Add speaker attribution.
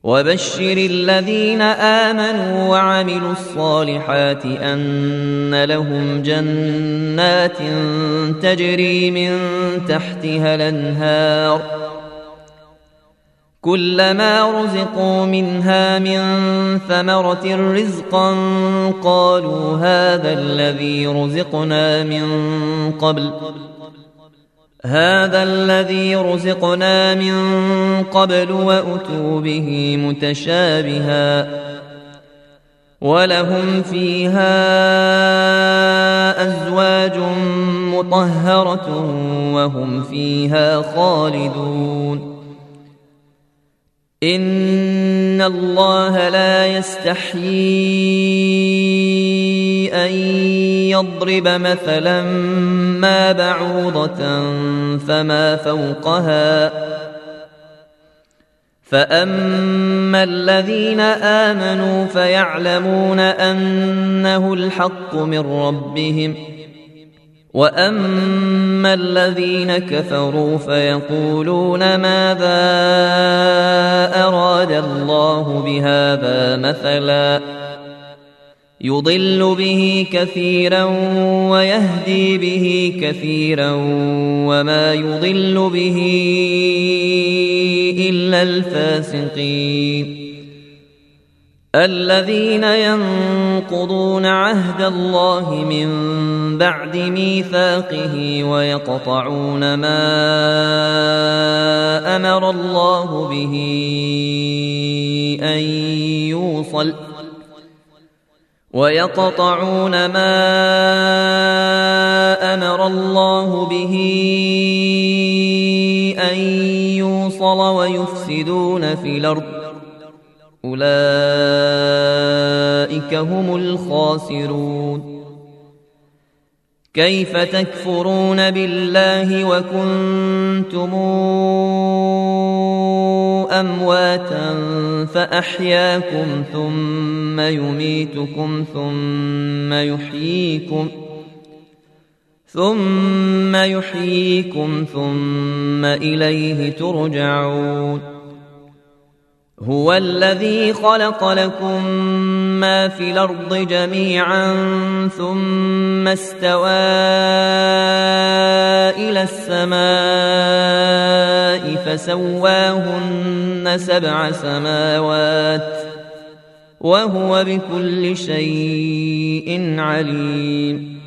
Speaker 1: وبشر الذين آمنوا وعملوا الصالحات أن لهم جنات تجري من تحتها الأنهار كلما رزقوا منها من ثمرة رزقا قالوا هذا الذي رزقنا من قبل وأتوا به متشابها ولهم فيها أزواج مطهرة وهم فيها خالدون إن الله لا يستحيي أن يضرب مثلا ما بعوضة فما فوقها فأما الذين آمنوا فيعلمون أنه الحق من ربهم وأما الذين كفروا فيقولون ماذا أراد الله بهذا مثلا يضل به كثيرا ويهدي به كثيرا وما يضل به إلا الفاسقين الذين ينقضون عهد الله من بعد ميثاقه ويقطعون ما أمر الله به أن يوصل ويفسدون في الأرض أولئك هم الخاسرون كيف تكفرون بالله وكنتم أمواتا فأحياكم ثم يميتكم ثم يحييكم ثم إليه ترجعون هو الذي خلق لكم ما في الأرض جميعا ثم استوى إلى السماء فسواهن 7 سماوات وهو بكل شيء عليم